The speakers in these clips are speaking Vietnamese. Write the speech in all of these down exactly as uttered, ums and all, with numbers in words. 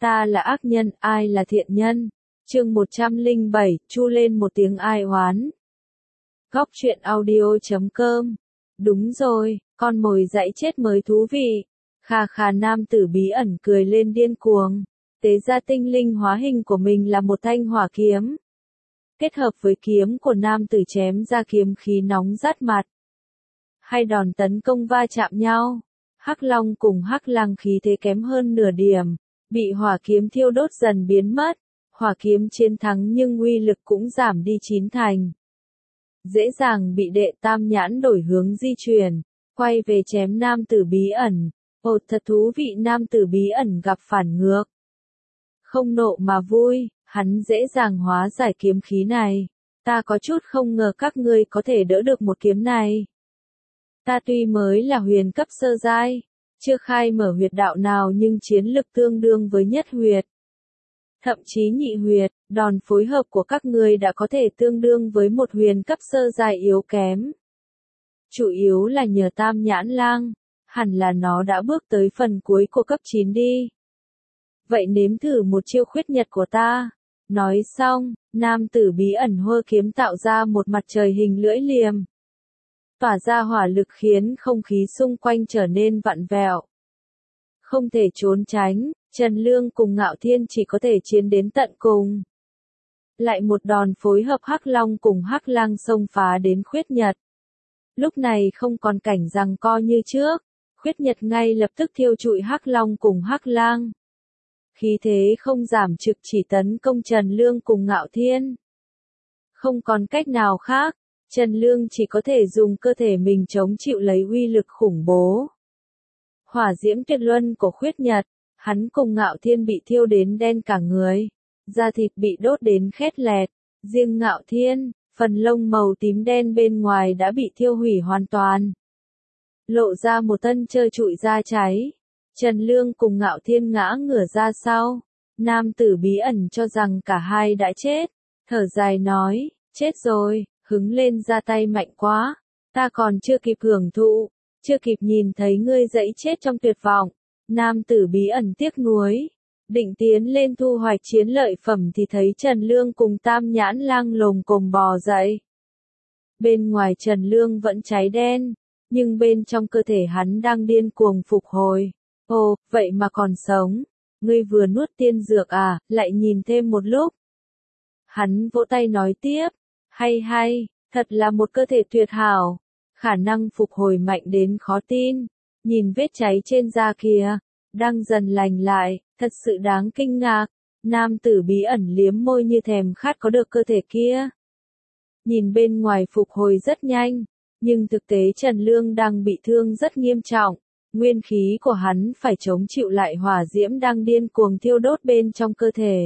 Ta là ác nhân, ai là thiện nhân? Chương một trăm lẻ bảy, chu lên một tiếng ai oán. Góc truyện audio chấm com. Đúng rồi, con mồi dạy chết mới thú vị. Khà khà nam tử bí ẩn cười lên điên cuồng. Tế ra tinh linh hóa hình của mình là một thanh hỏa kiếm. Kết hợp với kiếm của nam tử chém ra kiếm khí nóng rát mặt. Hai đòn tấn công va chạm nhau. Hắc Long cùng Hắc Lang khí thế kém hơn nửa điểm, bị hỏa kiếm thiêu đốt dần biến mất. Hỏa kiếm chiến thắng nhưng uy lực cũng giảm đi chín thành. Dễ dàng bị đệ tam nhãn đổi hướng di chuyển, quay về chém nam tử bí ẩn. Ồ, thật thú vị, nam tử bí ẩn gặp phản ngược. Không nộ mà vui, hắn dễ dàng hóa giải kiếm khí này. Ta có chút không ngờ các ngươi có thể đỡ được một kiếm này. Ta tuy mới là huyền cấp sơ giai, chưa khai mở huyệt đạo nào nhưng chiến lực tương đương với nhất huyệt. Thậm chí nhị huyệt, đòn phối hợp của các ngươi đã có thể tương đương với một huyền cấp sơ giai yếu kém. Chủ yếu là nhờ tam nhãn lang, hẳn là nó đã bước tới phần cuối của cấp chín đi. Vậy nếm thử một chiêu khuyết nhật của ta. Nói xong, nam tử bí ẩn hơ kiếm tạo ra một mặt trời hình lưỡi liềm. Tỏa ra hỏa lực khiến không khí xung quanh trở nên vặn vẹo. Không thể trốn tránh, Trần Lương cùng Ngạo Thiên chỉ có thể chiến đến tận cùng. Lại một đòn phối hợp Hắc Long cùng Hắc Lang xông phá đến khuyết nhật. Lúc này không còn cảnh giằng co như trước, khuyết nhật ngay lập tức thiêu trụi Hắc Long cùng Hắc Lang. Khí thế không giảm trực chỉ tấn công Trần Lương cùng Ngạo Thiên. Không còn cách nào khác, Trần Lương chỉ có thể dùng cơ thể mình chống chịu lấy uy lực khủng bố. Hỏa diễm tuyệt luân của khuyết nhật, hắn cùng Ngạo Thiên bị thiêu đến đen cả người, da thịt bị đốt đến khét lẹt, riêng Ngạo Thiên, phần lông màu tím đen bên ngoài đã bị thiêu hủy hoàn toàn. Lộ ra một thân trơ trụi da cháy. Trần Lương cùng Ngạo Thiên ngã ngửa ra sau, nam tử bí ẩn cho rằng cả hai đã chết, thở dài nói, chết rồi, hứng lên ra tay mạnh quá, ta còn chưa kịp hưởng thụ, chưa kịp nhìn thấy ngươi dẫy chết trong tuyệt vọng. Nam tử bí ẩn tiếc nuối, định tiến lên thu hoạch chiến lợi phẩm thì thấy Trần Lương cùng tam nhãn lang lồm cồm bò dậy. Bên ngoài Trần Lương vẫn cháy đen, nhưng bên trong cơ thể hắn đang điên cuồng phục hồi. Ồ, vậy mà còn sống. Ngươi vừa nuốt tiên dược à, lại nhìn thêm một lúc. Hắn vỗ tay nói tiếp. Hay hay, thật là một cơ thể tuyệt hảo. Khả năng phục hồi mạnh đến khó tin. Nhìn vết cháy trên da kìa, đang dần lành lại, thật sự đáng kinh ngạc. Nam tử bí ẩn liếm môi như thèm khát có được cơ thể kia. Nhìn bên ngoài phục hồi rất nhanh, nhưng thực tế Trần Lương đang bị thương rất nghiêm trọng. Nguyên khí của hắn phải chống chịu lại hỏa diễm đang điên cuồng thiêu đốt bên trong cơ thể.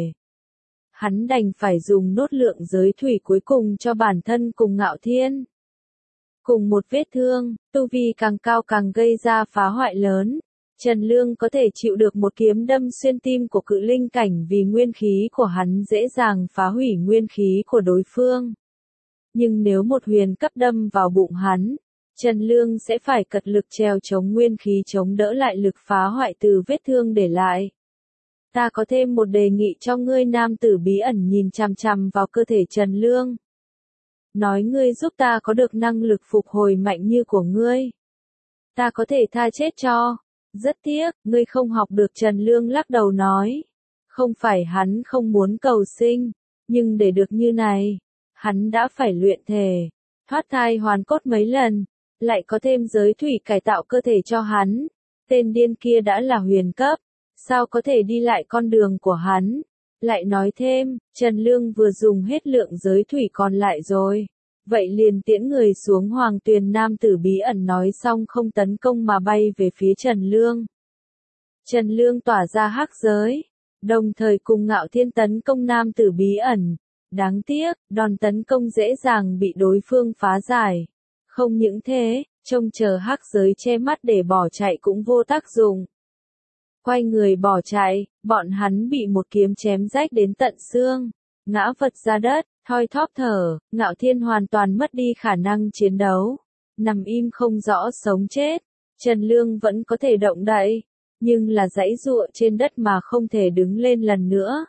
Hắn đành phải dùng nốt lượng giới thủy cuối cùng cho bản thân cùng Ngạo Thiên. Cùng một vết thương, tu vi càng cao càng gây ra phá hoại lớn. Trần Lương có thể chịu được một kiếm đâm xuyên tim của cự linh cảnh vì nguyên khí của hắn dễ dàng phá hủy nguyên khí của đối phương. Nhưng nếu một huyền cấp đâm vào bụng hắn, Trần Lương sẽ phải cật lực treo chống nguyên khí chống đỡ lại lực phá hoại từ vết thương để lại. Ta có thêm một đề nghị cho ngươi, nam tử bí ẩn nhìn chằm chằm vào cơ thể Trần Lương. Nói ngươi giúp ta có được năng lực phục hồi mạnh như của ngươi. Ta có thể tha chết cho. Rất tiếc, ngươi không học được. Trần Lương lắc đầu nói. Không phải hắn không muốn cầu sinh, nhưng để được như này, hắn đã phải luyện thể, thoát thai hoàn cốt mấy lần. Lại có thêm giới thủy cải tạo cơ thể cho hắn. Tên điên kia đã là huyền cấp, sao có thể đi lại con đường của hắn. Lại nói thêm, Trần Lương vừa dùng hết lượng giới thủy còn lại rồi. Vậy liền tiễn người xuống hoàng tuyền. Nam tử bí ẩn nói xong không tấn công mà bay về phía Trần Lương. Trần Lương tỏa ra hắc giới, đồng thời cùng Ngạo Thiên tấn công nam tử bí ẩn. Đáng tiếc, đòn tấn công dễ dàng bị đối phương phá giải. Không những thế, trông chờ hắc giới che mắt để bỏ chạy cũng vô tác dụng. Quay người bỏ chạy, bọn hắn bị một kiếm chém rách đến tận xương, ngã vật ra đất, thoi thóp thở. Ngạo Thiên hoàn toàn mất đi khả năng chiến đấu, nằm im không rõ sống chết. Trần Lương vẫn có thể động đậy, nhưng là giãy giụa trên đất mà không thể đứng lên lần nữa.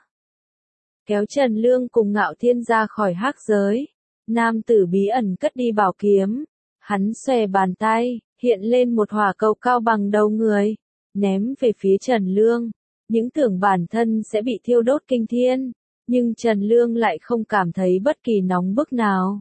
Kéo Trần Lương cùng Ngạo Thiên ra khỏi hắc giới, nam tử bí ẩn cất đi bảo kiếm, hắn xòe bàn tay, hiện lên một hỏa cầu cao bằng đầu người, ném về phía Trần Lương, những tưởng bản thân sẽ bị thiêu đốt kinh thiên, nhưng Trần Lương lại không cảm thấy bất kỳ nóng bức nào.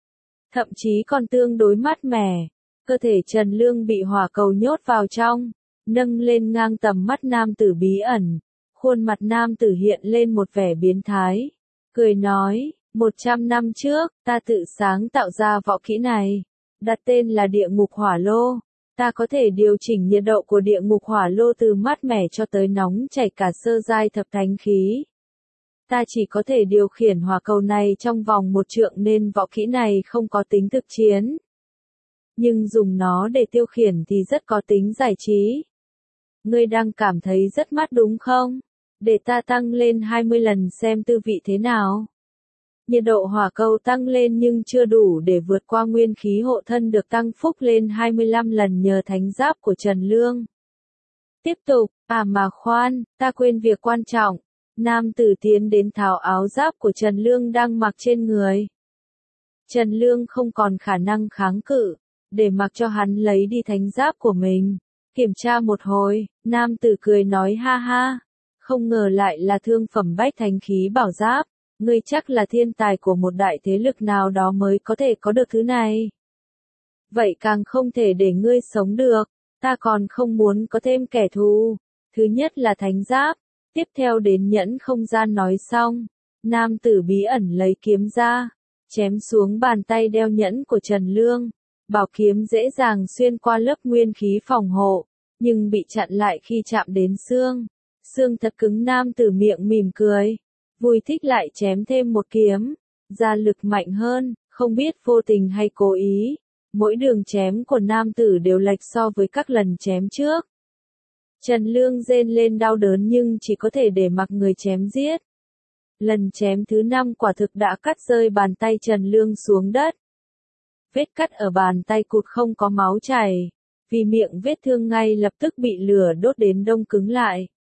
Thậm chí còn tương đối mát mẻ, cơ thể Trần Lương bị hỏa cầu nhốt vào trong, nâng lên ngang tầm mắt nam tử bí ẩn, khuôn mặt nam tử hiện lên một vẻ biến thái, cười nói, một trăm năm trước, ta tự sáng tạo ra võ kỹ này, đặt tên là địa ngục hỏa lô, ta có thể điều chỉnh nhiệt độ của địa ngục hỏa lô từ mát mẻ cho tới nóng chảy cả sơ giai thập thánh khí. Ta chỉ có thể điều khiển hỏa cầu này trong vòng một trượng nên võ kỹ này không có tính thực chiến. Nhưng dùng nó để tiêu khiển thì rất có tính giải trí. Ngươi đang cảm thấy rất mát đúng không? Để ta tăng lên hai mươi lần xem tư vị thế nào. Nhiệt độ hỏa cầu tăng lên nhưng chưa đủ để vượt qua nguyên khí hộ thân được tăng phúc lên hai mươi lăm lần nhờ thánh giáp của Trần Lương. Tiếp tục, à mà khoan, ta quên việc quan trọng. Nam tử tiến đến tháo áo giáp của Trần Lương đang mặc trên người. Trần Lương không còn khả năng kháng cự, để mặc cho hắn lấy đi thánh giáp của mình. Kiểm tra một hồi, nam tử cười nói ha ha, không ngờ lại là thương phẩm bách thánh khí bảo giáp, ngươi chắc là thiên tài của một đại thế lực nào đó mới có thể có được thứ này. Vậy càng không thể để ngươi sống được, ta còn không muốn có thêm kẻ thù. Thứ nhất là thánh giáp, tiếp theo đến nhẫn không gian nói xong, nam tử bí ẩn lấy kiếm ra, chém xuống bàn tay đeo nhẫn của Trần Lương. Bảo kiếm dễ dàng xuyên qua lớp nguyên khí phòng hộ, nhưng bị chặn lại khi chạm đến xương. Xương thật cứng, nam tử miệng mỉm cười, vui thích lại chém thêm một kiếm, ra lực mạnh hơn, không biết vô tình hay cố ý. Mỗi đường chém của nam tử đều lệch so với các lần chém trước. Trần Lương rên lên đau đớn nhưng chỉ có thể để mặc người chém giết. Lần chém thứ năm quả thực đã cắt rơi bàn tay Trần Lương xuống đất. Vết cắt ở bàn tay cụt không có máu chảy, vì miệng vết thương ngay lập tức bị lửa đốt đến đông cứng lại.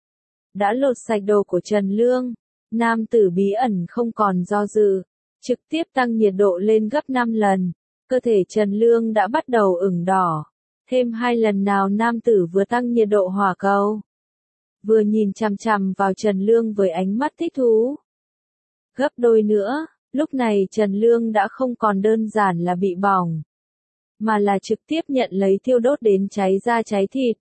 Đã lột sạch đồ của Trần Lương, nam tử bí ẩn không còn do dự, trực tiếp tăng nhiệt độ lên gấp năm lần, cơ thể Trần Lương đã bắt đầu ửng đỏ. Thêm hai lần nào nam tử vừa tăng nhiệt độ hỏa cầu, vừa nhìn chằm chằm vào Trần Lương với ánh mắt thích thú. Gấp đôi nữa. Lúc này Trần Lương đã không còn đơn giản là bị bỏng, mà là trực tiếp nhận lấy thiêu đốt đến cháy da cháy thịt.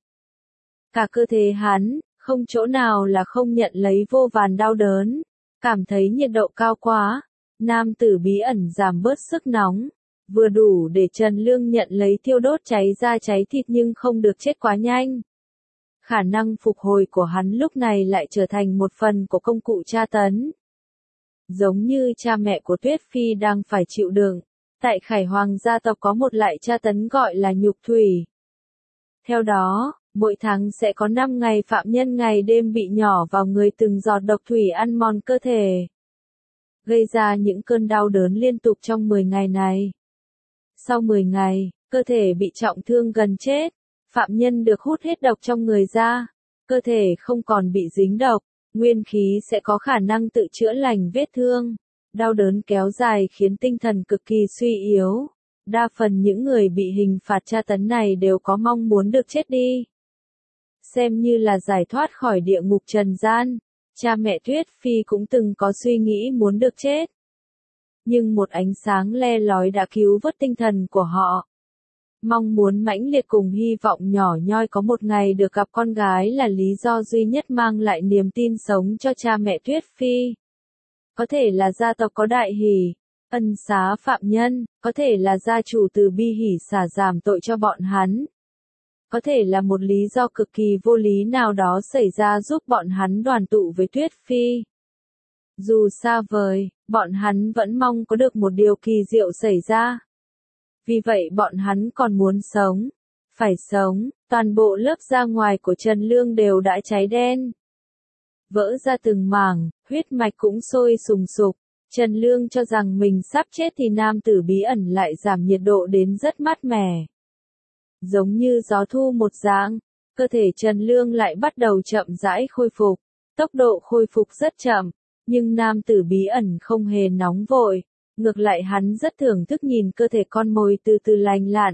Cả cơ thể hắn, không chỗ nào là không nhận lấy vô vàn đau đớn, cảm thấy nhiệt độ cao quá, nam tử bí ẩn giảm bớt sức nóng, vừa đủ để Trần Lương nhận lấy thiêu đốt cháy da cháy thịt nhưng không được chết quá nhanh. Khả năng phục hồi của hắn lúc này lại trở thành một phần của công cụ tra tấn. Giống như cha mẹ của Tuyết Phi đang phải chịu đựng, tại Khải Hoàng gia tộc có một loại tra tấn gọi là nhục thủy. Theo đó, mỗi tháng sẽ có năm ngày phạm nhân ngày đêm bị nhỏ vào người từng giọt độc thủy ăn mòn cơ thể, gây ra những cơn đau đớn liên tục trong mười ngày này. Sau mười ngày, cơ thể bị trọng thương gần chết, phạm nhân được hút hết độc trong người ra, cơ thể không còn bị dính độc. Nguyên khí sẽ có khả năng tự chữa lành vết thương. Đau đớn kéo dài khiến tinh thần cực kỳ suy yếu. Đa phần những người bị hình phạt tra tấn này đều có mong muốn được chết đi. Xem như là giải thoát khỏi địa ngục trần gian. Cha mẹ Tuyết Phi cũng từng có suy nghĩ muốn được chết. Nhưng một ánh sáng le lói đã cứu vớt tinh thần của họ. Mong muốn mãnh liệt cùng hy vọng nhỏ nhoi có một ngày được gặp con gái là lý do duy nhất mang lại niềm tin sống cho cha mẹ Tuyết Phi. Có thể là gia tộc có đại hỷ, ân xá phạm nhân, có thể là gia chủ từ bi hỷ xả giảm tội cho bọn hắn. Có thể là một lý do cực kỳ vô lý nào đó xảy ra giúp bọn hắn đoàn tụ với Tuyết Phi. Dù xa vời, bọn hắn vẫn mong có được một điều kỳ diệu xảy ra. Vì vậy bọn hắn còn muốn sống, phải sống, toàn bộ lớp da ngoài của Trần Lương đều đã cháy đen. Vỡ ra từng mảng, huyết mạch cũng sôi sùng sục. Trần Lương cho rằng mình sắp chết thì nam tử bí ẩn lại giảm nhiệt độ đến rất mát mẻ. Giống như gió thu một dạng, cơ thể Trần Lương lại bắt đầu chậm rãi khôi phục. Tốc độ khôi phục rất chậm, nhưng nam tử bí ẩn không hề nóng vội, ngược lại hắn rất thưởng thức nhìn cơ thể con mồi từ từ lành lặn.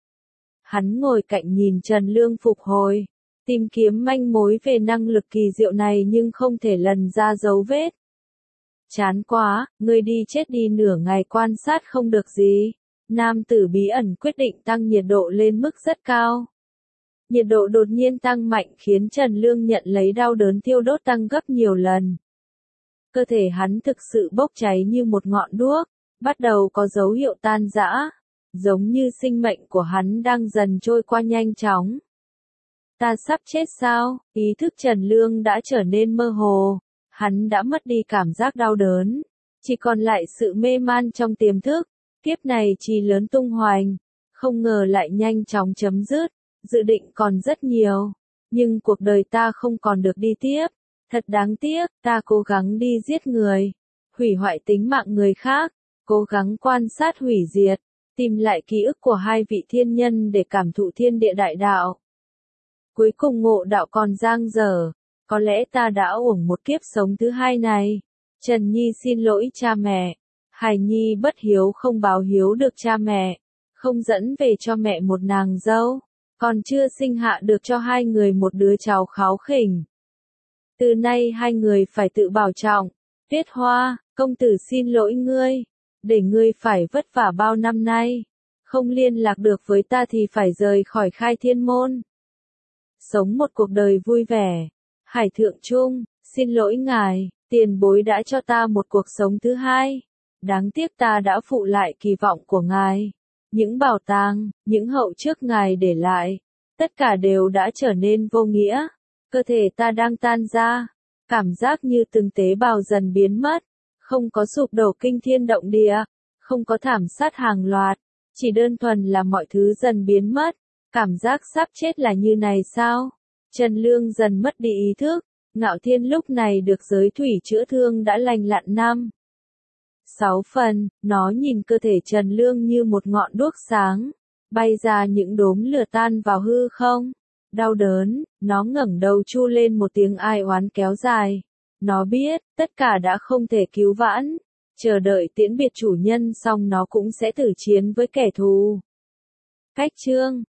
Hắn ngồi cạnh nhìn Trần Lương phục hồi, tìm kiếm manh mối về năng lực kỳ diệu này nhưng không thể lần ra dấu vết. Chán quá, ngươi đi chết đi, nửa ngày quan sát không được gì. Nam tử bí ẩn quyết định tăng nhiệt độ lên mức rất cao. Nhiệt độ đột nhiên tăng mạnh khiến Trần Lương nhận lấy đau đớn thiêu đốt tăng gấp nhiều lần. Cơ thể hắn thực sự bốc cháy như một ngọn đuốc, bắt đầu có dấu hiệu tan rã, giống như sinh mệnh của hắn đang dần trôi qua nhanh chóng. Ta sắp chết sao? Ý thức Trần Lương đã trở nên mơ hồ, hắn đã mất đi cảm giác đau đớn, chỉ còn lại sự mê man trong tiềm thức. Kiếp này chỉ lớn tung hoành, không ngờ lại nhanh chóng chấm dứt, dự định còn rất nhiều, nhưng cuộc đời ta không còn được đi tiếp, thật đáng tiếc, ta cố gắng đi giết người, hủy hoại tính mạng người khác, cố gắng quan sát hủy diệt, tìm lại ký ức của hai vị thiên nhân để cảm thụ thiên địa đại đạo. Cuối cùng ngộ đạo còn dang dở, có lẽ ta đã uổng một kiếp sống thứ hai này. Trần Nhi xin lỗi cha mẹ. Hải Nhi bất hiếu không báo hiếu được cha mẹ, không dẫn về cho mẹ một nàng dâu, còn chưa sinh hạ được cho hai người một đứa cháu kháu khỉnh. Từ nay hai người phải tự bảo trọng. Tuyết Hoa, công tử xin lỗi ngươi, để ngươi phải vất vả bao năm nay, không liên lạc được với ta thì phải rời khỏi Khai Thiên Môn. Sống một cuộc đời vui vẻ. Hải Thượng Trung, xin lỗi ngài, tiền bối đã cho ta một cuộc sống thứ hai. Đáng tiếc ta đã phụ lại kỳ vọng của ngài. Những bảo tàng, những hậu trước ngài để lại, tất cả đều đã trở nên vô nghĩa. Cơ thể ta đang tan ra, cảm giác như từng tế bào dần biến mất, không có sụp đổ kinh thiên động địa, không có thảm sát hàng loạt, chỉ đơn thuần là mọi thứ dần biến mất. Cảm giác sắp chết là như này sao? Trần Lương dần mất đi ý thức, Ngạo Thiên lúc này được giới thủy chữa thương đã lành lặn năm sáu phần, nó nhìn cơ thể Trần Lương như một ngọn đuốc sáng, bay ra những đốm lửa tan vào hư không. Đau đớn, nó ngẩng đầu chu lên một tiếng ai oán kéo dài. Nó biết, tất cả đã không thể cứu vãn, chờ đợi tiễn biệt chủ nhân xong nó cũng sẽ tử chiến với kẻ thù. Cách chương